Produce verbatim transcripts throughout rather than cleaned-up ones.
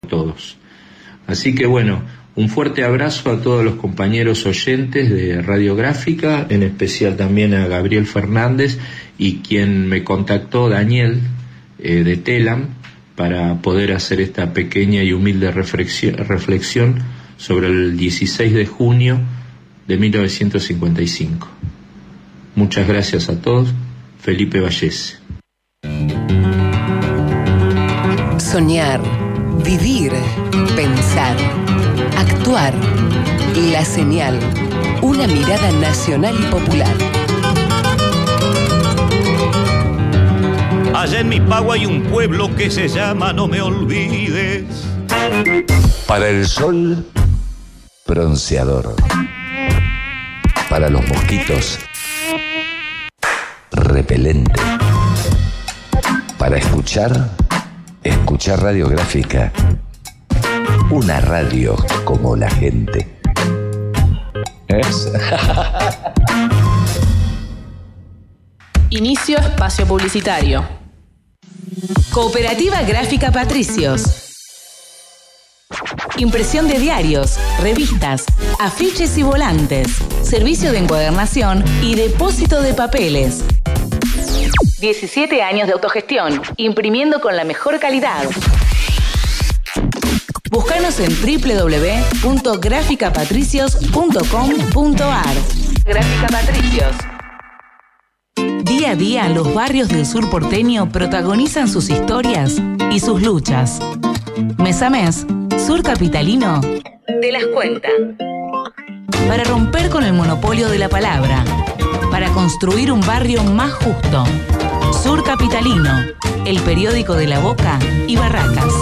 todos. Así que bueno, un fuerte abrazo a todos los compañeros oyentes de Radiográfica, en especial también a Gabriel Fernández y quien me contactó, Daniel, eh, de Telam, para poder hacer esta pequeña y humilde reflexión, reflexión sobre el dieciséis de junio de mil novecientos cincuenta y cinco. Muchas gracias a todos. Felipe Vallese. Soñar, vivir, pensar, actuar. La Señal, una mirada nacional y popular. Allá en mi pago hay un pueblo que se llama No Me Olvides. Para el sol, bronceador. Para los mosquitos, repelente. Para escuchar, escuchar Radiográfica. Una radio como la gente. ¿Es? Inicio espacio publicitario. Cooperativa Gráfica Patricios. Impresión de diarios, revistas, afiches y volantes. Servicio de encuadernación y depósito de papeles. diecisiete años de autogestión, imprimiendo con la mejor calidad. Búscanos en doble u doble u doble u punto gráfica patricios punto com punto a r. Gráfica Patricios. Día a día, los barrios del sur porteño protagonizan sus historias y sus luchas. Mes a mes, Sur Capitalino te las cuenta. Para romper con el monopolio de la palabra, para construir un barrio más justo. Sur Capitalino, el periódico de La Boca y Barracas.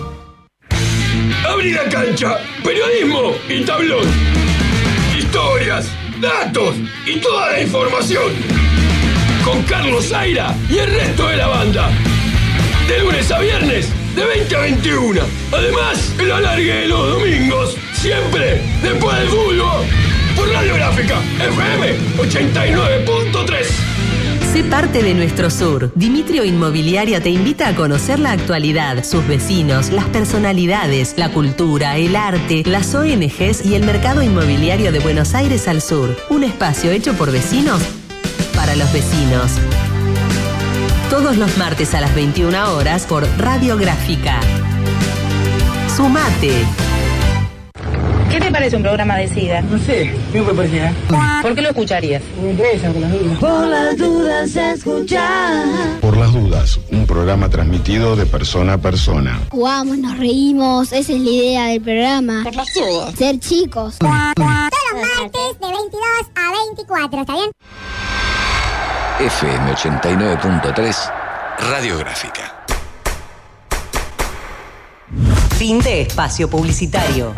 Abrí la cancha, periodismo y tablón. Historias, datos y toda la información. Con Carlos Zaira y el resto de la banda. De lunes a viernes, de veinte a veintiuno. Además, el alargue de los domingos, siempre después del fútbol. Por Radiográfica, F M ochenta y nueve punto tres. Sé parte de nuestro sur. Dimitrio Inmobiliaria te invita a conocer la actualidad, sus vecinos, las personalidades, la cultura, el arte, las O N Ges y el mercado inmobiliario de Buenos Aires al sur. Un espacio hecho por vecinos para los vecinos. Todos los martes a las veintiuna horas por Radiográfica. Sumate. ¿Qué te parece un programa de SIDA? No sé, ¿qué me parece? ¿Por qué lo escucharías? Me interesa, por las dudas. Por las dudas escuchar. Por las dudas, un programa transmitido de persona a persona. Jugamos, nos reímos, esa es la idea del programa. Por las dudas. Ser chicos. Todos los martes de veintidós a veinticuatro, ¿está bien? F M ochenta y nueve punto tres, Radiográfica. Fin de espacio publicitario.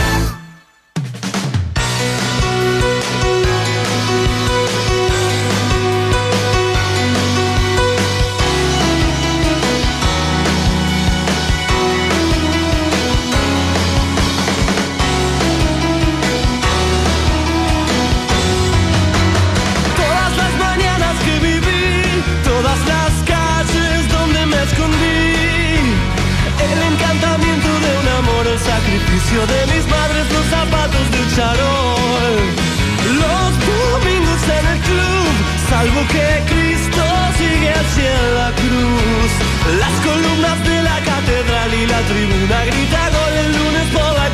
De mis madres, los zapatos del charol. Los domingos en el club, salvo que Cristo sigue hacia la cruz. Las columnas de la catedral y la tribuna grita gol el lunes por la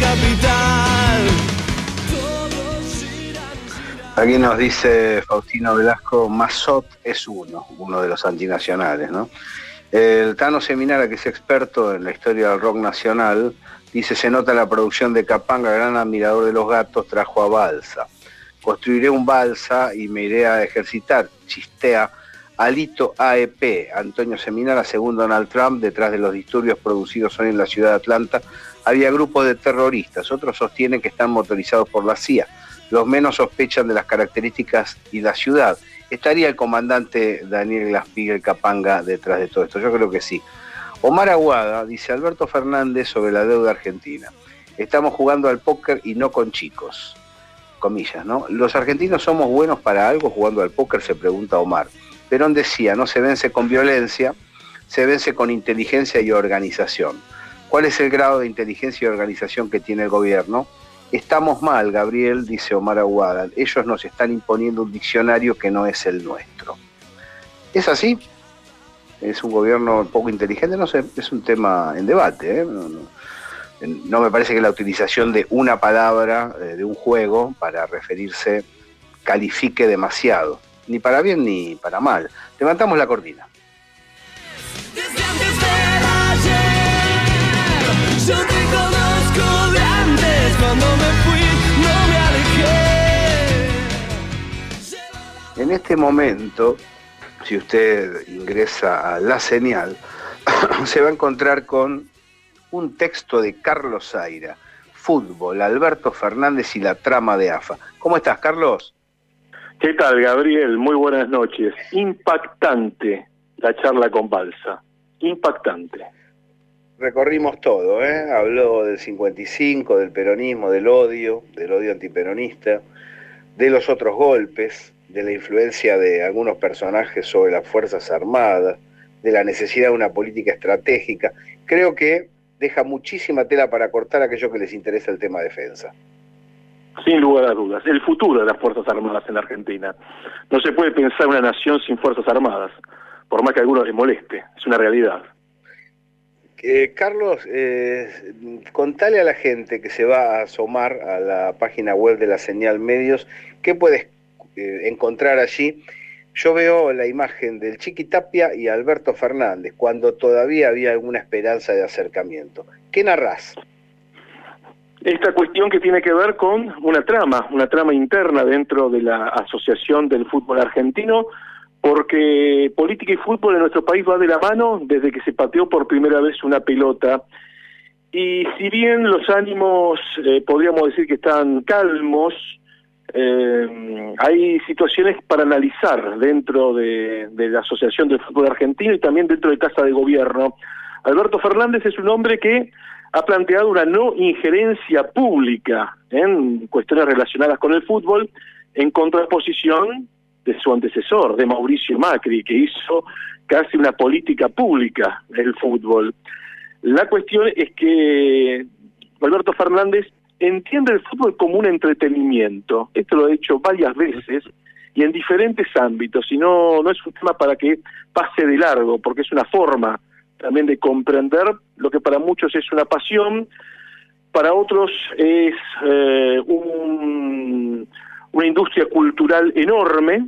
capital. Aquí nos dice Faustino Velasco, Mazot es uno, uno de los antinacionales, ¿no? El Tano Seminara, que es experto en la historia del rock nacional, dice, se nota la producción de Capanga, gran admirador de los gatos, trajo a Balsa. Construiré un Balsa y me iré a ejercitar, chistea Alito A E P. Antonio Seminara, según Donald Trump, detrás de los disturbios producidos hoy en la ciudad de Atlanta, había grupos de terroristas. Otros sostienen que están motorizados por la C I A. Los menos sospechan de las características y la ciudad. ¿Estaría el comandante Daniel Glass-Steagall Capanga detrás de todo esto? Yo creo que sí. Omar Aguada dice, Alberto Fernández sobre la deuda argentina. Estamos jugando al póker y no con chicos. Comillas, ¿no? ¿Los argentinos somos buenos para algo jugando al póker?, se pregunta Omar. Perón decía, no se vence con violencia, se vence con inteligencia y organización. ¿Cuál es el grado de inteligencia y organización que tiene el gobierno? Estamos mal, Gabriel, dice Omar Aguada. Ellos nos están imponiendo un diccionario que no es el nuestro. ¿Es así? ¿Es un gobierno poco inteligente? No sé, es un tema en debate. ¿eh? No, no, no me parece que la utilización de una palabra eh, de un juego para referirse califique demasiado. Ni para bien ni para mal. Levantamos la cortina. Yo te conozco de antes, cuando me fui no me alejé. En este momento, si usted ingresa a La Señal, se va a encontrar con un texto de Carlos Zaira, Fútbol, Alberto Fernández y la trama de AFA. ¿Cómo estás, Carlos? ¿Qué tal, Gabriel? Muy buenas noches. Impactante la charla con Balsa. Impactante. Recorrimos todo, ¿eh? Habló del cincuenta y cinco, del peronismo, del odio, del odio antiperonista, de los otros golpes, de la influencia de algunos personajes sobre las Fuerzas Armadas, de la necesidad de una política estratégica. Creo que deja muchísima tela para cortar a aquellos que les interesa el tema defensa. Sin lugar a dudas, el futuro de las Fuerzas Armadas en la Argentina. No se puede pensar una nación sin Fuerzas Armadas, por más que a algunos les moleste, es una realidad. Eh, Carlos, eh, contale a la gente que se va a asomar a la página web de La Señal Medios, ¿qué puedes eh, encontrar allí? Yo veo la imagen del Chiqui Tapia y Alberto Fernández, cuando todavía había alguna esperanza de acercamiento. ¿Qué narrás? Esta cuestión que tiene que ver con una trama, una trama interna dentro de la Asociación del Fútbol Argentino, porque política y fútbol en nuestro país va de la mano desde que se pateó por primera vez una pelota. Y si bien los ánimos, eh, podríamos decir que están calmos, eh, hay situaciones para analizar dentro de, de la Asociación del Fútbol Argentino y también dentro de Casa de Gobierno. Alberto Fernández es un hombre que ha planteado una no injerencia pública en cuestiones relacionadas con el fútbol, en contraposición de su antecesor, de Mauricio Macri, que hizo casi una política pública del fútbol. La cuestión es que Alberto Fernández entiende el fútbol como un entretenimiento. Esto lo ha hecho varias veces y en diferentes ámbitos, y no, no es un tema para que pase de largo, porque es una forma también de comprender lo que para muchos es una pasión, para otros es eh, un... una industria cultural enorme,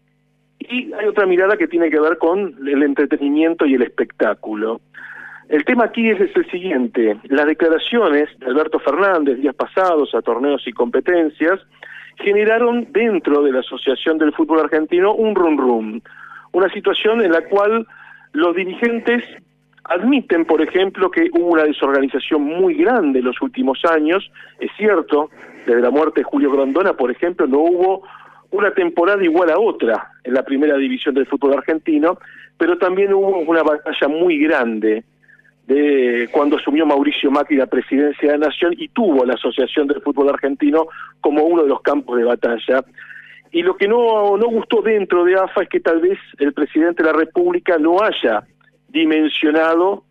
y hay otra mirada que tiene que ver con el entretenimiento y el espectáculo. El tema aquí es, es el siguiente: las declaraciones de Alberto Fernández días pasados a Torneos y Competencias generaron dentro de la Asociación del Fútbol Argentino un rum rum, una situación en la cual los dirigentes admiten, por ejemplo, que hubo una desorganización muy grande en los últimos años. Es cierto, desde la muerte de Julio Grondona, por ejemplo, no hubo una temporada igual a otra en la primera división del fútbol argentino, pero también hubo una batalla muy grande de cuando asumió Mauricio Macri la presidencia de la Nación y tuvo a la Asociación del Fútbol Argentino como uno de los campos de batalla. Y lo que no, no gustó dentro de AFA es que tal vez el presidente de la República no haya dimensionado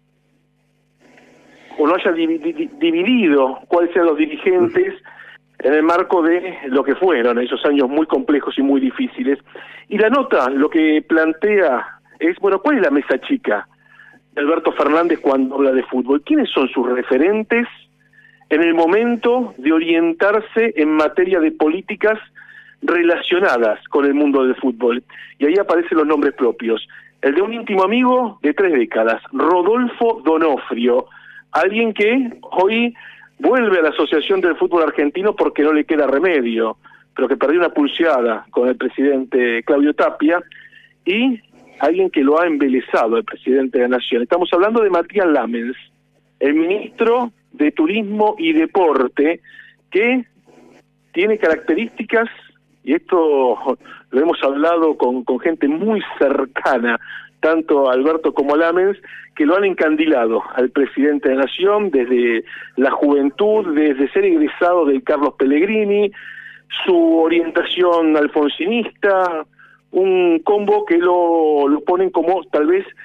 o no haya dividido cuáles sean los dirigentes en el marco de lo que fueron esos años muy complejos y muy difíciles. Y la nota lo que plantea es, bueno, ¿cuál es la mesa chica de Alberto Fernández cuando habla de fútbol? ¿Quiénes son sus referentes en el momento de orientarse en materia de políticas relacionadas con el mundo del fútbol? Y ahí aparecen los nombres propios. El de un íntimo amigo de tres décadas, Rodolfo Donofrio, alguien que hoy vuelve a la Asociación del Fútbol Argentino porque no le queda remedio, pero que perdió una pulseada con el presidente Claudio Tapia, y alguien que lo ha embelesado, el presidente de la Nación. Estamos hablando de Matías Lamens, el ministro de Turismo y Deporte, que tiene características, y esto lo hemos hablado con, con gente muy cercana, tanto a Alberto como a Lamens, que lo han encandilado al presidente de la Nación desde la juventud, desde ser egresado del Carlos Pellegrini, su orientación alfonsinista, un combo que lo, lo ponen como tal vez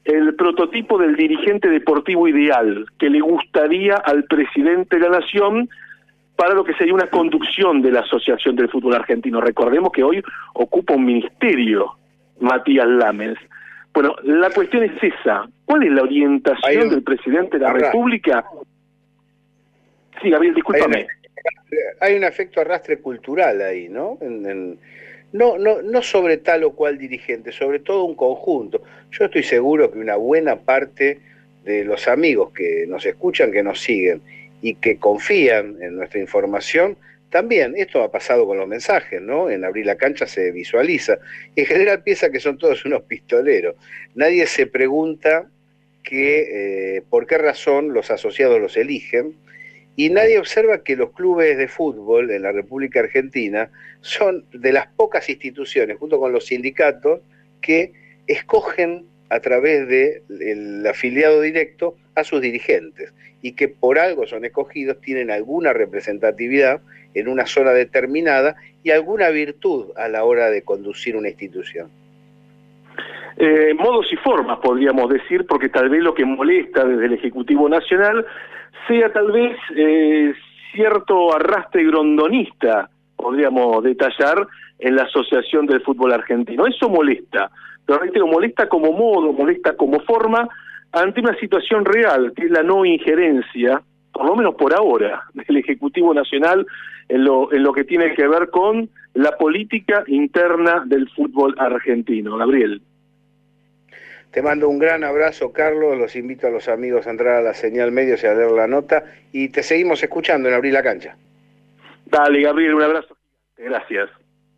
el prototipo del dirigente deportivo ideal que le gustaría al presidente de la Nación para lo que sería una conducción de la Asociación del Fútbol Argentino. Recordemos que hoy ocupa un ministerio Matías Lamens. Bueno, la cuestión es esa. ¿Cuál es la orientación un... del presidente de la Arra. República? Sí, Gabriel, discúlpame. Hay, una, hay un efecto arrastre cultural ahí, ¿no? En, en, no, no, no sobre tal o cual dirigente, sobre todo un conjunto. Yo estoy seguro que una buena parte de los amigos que nos escuchan, que nos siguen y que confían en nuestra información, también, esto ha pasado con los mensajes, ¿no? En Abrir la Cancha se visualiza. En general piensa que son todos unos pistoleros. Nadie se pregunta que, eh, por qué razón los asociados los eligen, y nadie observa que los clubes de fútbol en la República Argentina son de las pocas instituciones, junto con los sindicatos, que escogen a través del afiliado directo a sus dirigentes, y que por algo son escogidos, tienen alguna representatividad en una zona determinada y alguna virtud a la hora de conducir una institución. Eh, modos y formas, podríamos decir, porque tal vez lo que molesta desde el Ejecutivo Nacional sea tal vez eh, cierto arrastre grondonista, podríamos detallar, en la Asociación del Fútbol Argentino. Eso molesta, pero reitero, molesta como modo, molesta como forma, ante una situación real, que es la no injerencia, por lo menos por ahora, del Ejecutivo Nacional en lo, en lo que tiene que ver con la política interna del fútbol argentino. Gabriel. Te mando un gran abrazo, Carlos. Los invito a los amigos a entrar a la Señal Medios y a leer la nota. Y te seguimos escuchando en Abrir la Cancha. Dale, Gabriel, un abrazo. Gracias.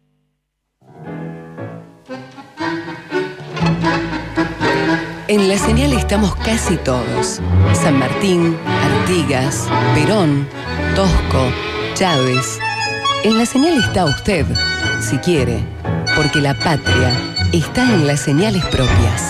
En la Señal estamos casi todos. San Martín, Artigas, Perón, Tosco, Chávez. En la Señal está usted, si quiere, porque la patria está en las señales propias.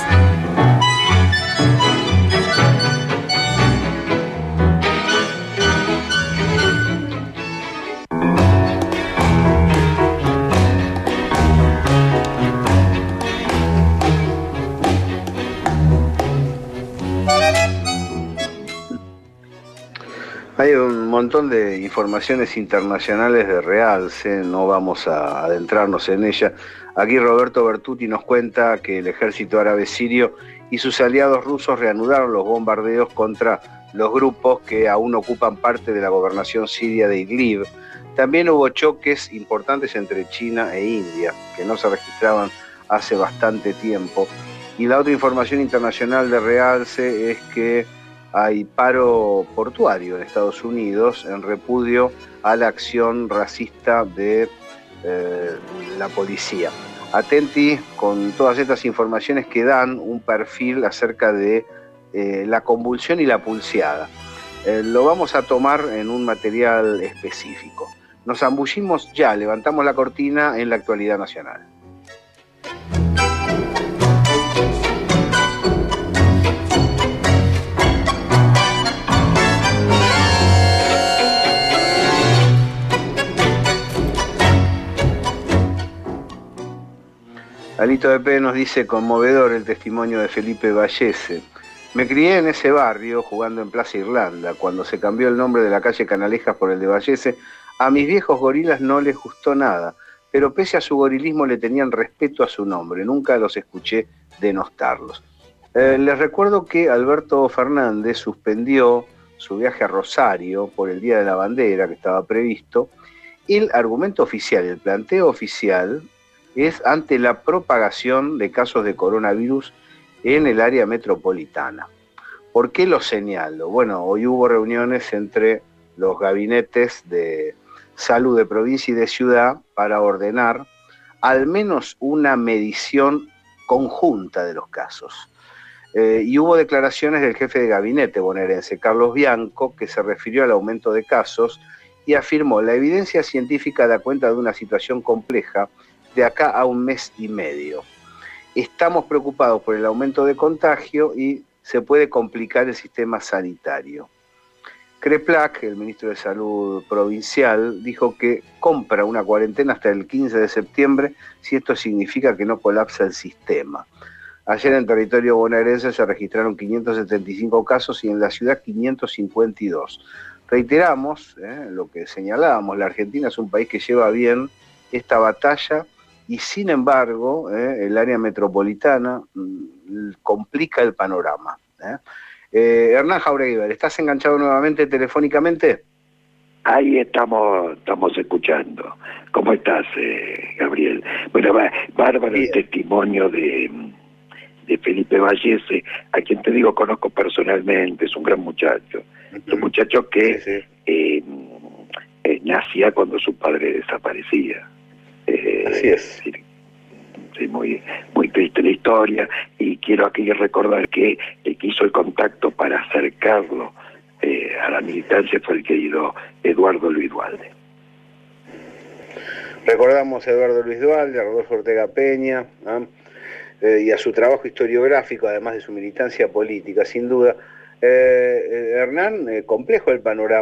Hay un montón de informaciones internacionales de realce, no vamos a adentrarnos en ella. Aquí Roberto Bertuti nos cuenta que el ejército árabe sirio y sus aliados rusos reanudaron los bombardeos contra los grupos que aún ocupan parte de la gobernación siria de Idlib. También hubo choques importantes entre China e India, que no se registraban hace bastante tiempo. Y la otra información internacional de realce es que hay paro portuario en Estados Unidos en repudio a la acción racista de eh, la policía. Atenti con todas estas informaciones que dan un perfil acerca de eh, la convulsión y la pulseada. Eh, lo vamos a tomar en un material específico. Nos zambullimos ya, levantamos la cortina en la actualidad nacional. Alito de P nos dice: conmovedor el testimonio de Felipe Vallese. Me crié en ese barrio jugando en Plaza Irlanda. Cuando se cambió el nombre de la calle Canalejas por el de Vallese, a mis viejos gorilas no les gustó nada, pero pese a su gorilismo le tenían respeto a su nombre. Nunca los escuché denostarlos. Eh, les recuerdo que Alberto Fernández suspendió su viaje a Rosario por el Día de la Bandera que estaba previsto. El argumento oficial, el planteo oficial, es ante la propagación de casos de coronavirus en el área metropolitana. ¿Por qué lo señalo? Bueno, hoy hubo reuniones entre los gabinetes de salud de provincia y de ciudad para ordenar al menos una medición conjunta de los casos. Eh, y hubo declaraciones del jefe de gabinete bonaerense, Carlos Bianco, que se refirió al aumento de casos y afirmó: la evidencia científica da cuenta de una situación compleja de acá a un mes y medio. Estamos preocupados por el aumento de contagio y se puede complicar el sistema sanitario. Kreplak, el ministro de Salud provincial, dijo que compra una cuarentena hasta el quince de septiembre si esto significa que no colapsa el sistema. Ayer en territorio bonaerense se registraron quinientos setenta y cinco casos y en la ciudad quinientos cincuenta y dos. Reiteramos eh, lo que señalábamos, la Argentina es un país que lleva bien esta batalla y sin embargo eh, el área metropolitana mm, complica el panorama. Eh. Eh, Hernán Jauregui, ¿estás enganchado nuevamente telefónicamente? Ahí estamos estamos escuchando. ¿Cómo estás, eh, Gabriel? Bueno, va, bárbaro el testimonio de, de Felipe Vallese, a quien te digo conozco personalmente, es un gran muchacho. Uh-huh. Es un muchacho que sí, sí. Eh, eh, nacía cuando su padre desaparecía. Eh, Así es. es Sí, muy, muy triste la historia, y quiero aquí recordar que el que hizo el contacto para acercarlo eh, a la militancia fue el querido Eduardo Luis Duhalde. Recordamos a Eduardo Luis Duhalde, a Rodolfo Ortega Peña, ¿no? eh, y a su trabajo historiográfico, además de su militancia política, sin duda. Eh, eh, Hernán, eh, complejo el panorama.